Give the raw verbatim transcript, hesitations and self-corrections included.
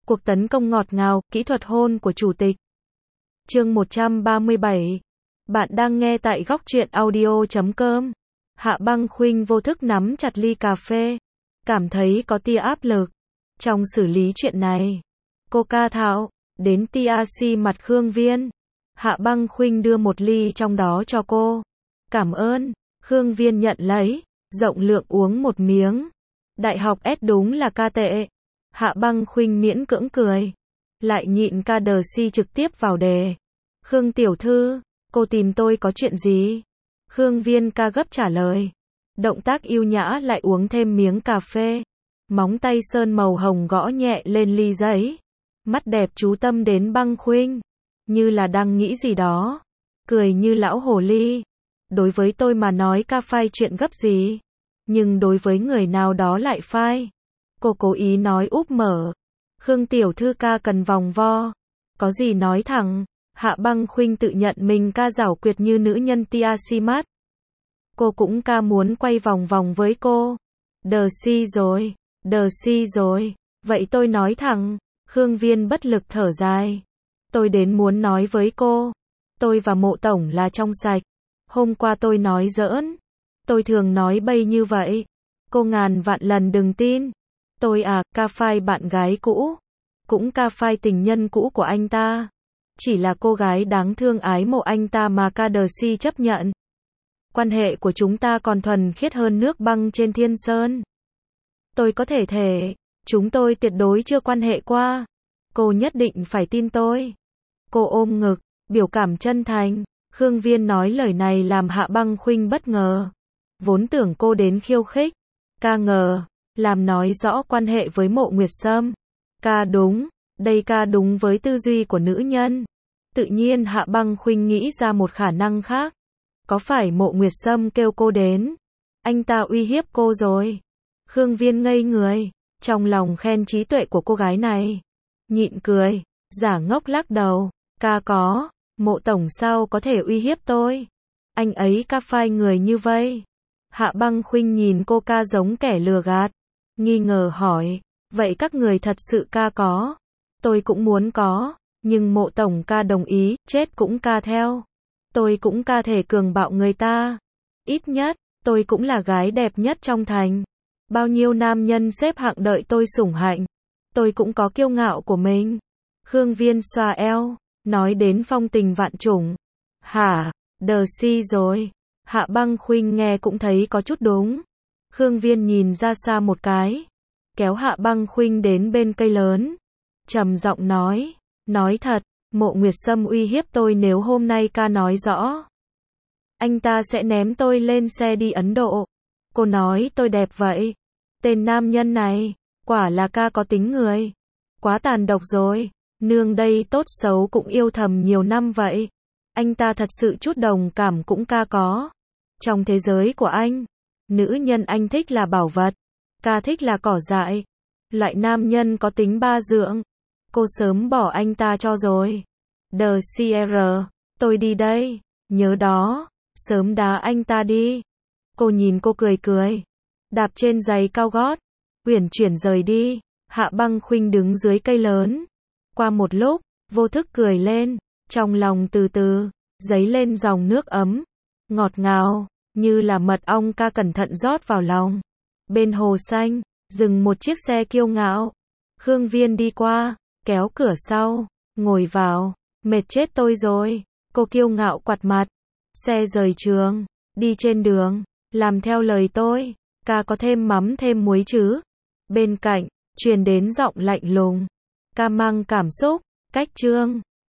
Cuộc tấn công ngọt ngào, kỹ thuật hôn của chủ tịch. Chương một trăm ba mươi bảy. Bạn đang nghe tại góc truyện audio chấm com. Hạ Băng Khuynh vô thức nắm chặt ly cà phê, cảm thấy có tia áp lực trong xử lý chuyện này. Cô ca thạo, đến tê rờ xê mặt Khương Viên. Hạ Băng Khuynh đưa một ly trong đó cho cô. Cảm ơn. Khương Viên nhận lấy, rộng lượng uống một miếng. Đại học S đúng là ca tệ. Hạ Băng Khuynh miễn cưỡng cười, lại nhịn ca đờ si trực tiếp vào đề. Khương tiểu thư, cô tìm tôi có chuyện gì? Khương Viên ca gấp trả lời. Động tác yêu nhã lại uống thêm miếng cà phê. Móng tay sơn màu hồng gõ nhẹ lên ly giấy. Mắt đẹp chú tâm đến Băng Khuynh, như là đang nghĩ gì đó. Cười như lão hồ ly. Đối với tôi mà nói ca phai chuyện gấp gì, nhưng đối với người nào đó lại phai. Cô cố ý nói úp mở. Khương tiểu thư ca cần vòng vo. Có gì nói thẳng. Hạ Băng Khuynh tự nhận mình ca giảo quyệt như nữ nhân tê rờ xê mắt. Cô cũng ca muốn quay vòng vòng với cô. Đờ si rồi, đờ si rồi. Vậy tôi nói thẳng. Khương Viên bất lực thở dài. Tôi đến muốn nói với cô. Tôi và Mộ tổng là trong sạch. Hôm qua tôi nói giỡn. Tôi thường nói bậy như vậy. Cô ngàn vạn lần đừng tin. Tôi à, ca phai bạn gái cũ. Cũng ca phai tình nhân cũ của anh ta. Chỉ là cô gái đáng thương ái mộ anh ta mà ca đờ si chấp nhận. Quan hệ của chúng ta còn thuần khiết hơn nước băng trên thiên sơn. Tôi có thể thể, chúng tôi tuyệt đối chưa quan hệ qua. Cô nhất định phải tin tôi. Cô ôm ngực, biểu cảm chân thành. Khương Viên nói lời này làm Hạ Băng Khuynh bất ngờ. Vốn tưởng cô đến khiêu khích. Ca ngờ, làm nói rõ quan hệ với Mộ Nguyệt Sâm. Ca đúng, đây ca đúng với tư duy của nữ nhân. Tự nhiên Hạ Băng Khuynh nghĩ ra một khả năng khác. Có phải Mộ Nguyệt Sâm kêu cô đến? Anh ta uy hiếp cô rồi. Khương Viên ngây người, trong lòng khen trí tuệ của cô gái này. Nhịn cười, giả ngốc lắc đầu. Ca có, Mộ tổng sao có thể uy hiếp tôi? Anh ấy ca phai người như vây. Hạ Băng Khuynh nhìn cô ca giống kẻ lừa gạt. Nghi ngờ hỏi, vậy các người thật sự ca có? Tôi cũng muốn có, nhưng Mộ tổng ca đồng ý, chết cũng ca theo. Tôi cũng ca thể cường bạo người ta. Ít nhất, tôi cũng là gái đẹp nhất trong thành. Bao nhiêu nam nhân xếp hạng đợi tôi sủng hạnh. Tôi cũng có kiêu ngạo của mình. Khương Viên xoa eo, nói đến phong tình vạn trùng. Hả, đờ si rồi. Hạ Băng Khuynh nghe cũng thấy có chút đúng. Khương Viên nhìn ra xa một cái, kéo Hạ Băng Khuynh đến bên cây lớn, trầm giọng nói, nói thật, Mộ Nguyệt Sâm uy hiếp tôi nếu hôm nay ca nói rõ. Anh ta sẽ ném tôi lên xe đi Ấn Độ. Cô nói tôi đẹp vậy. Tên nam nhân này, quả là ca có tính người. Quá tàn độc rồi. Nương đây tốt xấu cũng yêu thầm nhiều năm vậy. Anh ta thật sự chút đồng cảm cũng ca có. Trong thế giới của anh, nữ nhân anh thích là bảo vật, ca thích là cỏ dại. Loại nam nhân có tính ba dưỡng. Cô sớm bỏ anh ta cho rồi. Đờ xê rờ, tôi đi đây. Nhớ đó, sớm đá anh ta đi. Cô nhìn cô cười cười, đạp trên giày cao gót, uyển chuyển rời đi. Hạ Băng Khuynh đứng dưới cây lớn. Qua một lúc, vô thức cười lên, trong lòng từ từ dấy lên dòng nước ấm, ngọt ngào, như là mật ong ca cẩn thận rót vào lòng. Bên hồ xanh, dừng một chiếc xe kiêu ngạo. Khương Viên đi qua, kéo cửa sau, ngồi vào. Mệt chết tôi rồi. Cô kiêu ngạo quạt mặt. Xe rời trường, đi trên đường, làm theo lời tôi. Ca có thêm mắm thêm muối chứ? Bên cạnh, truyền đến giọng lạnh lùng. Ca mang cảm xúc, cách trương.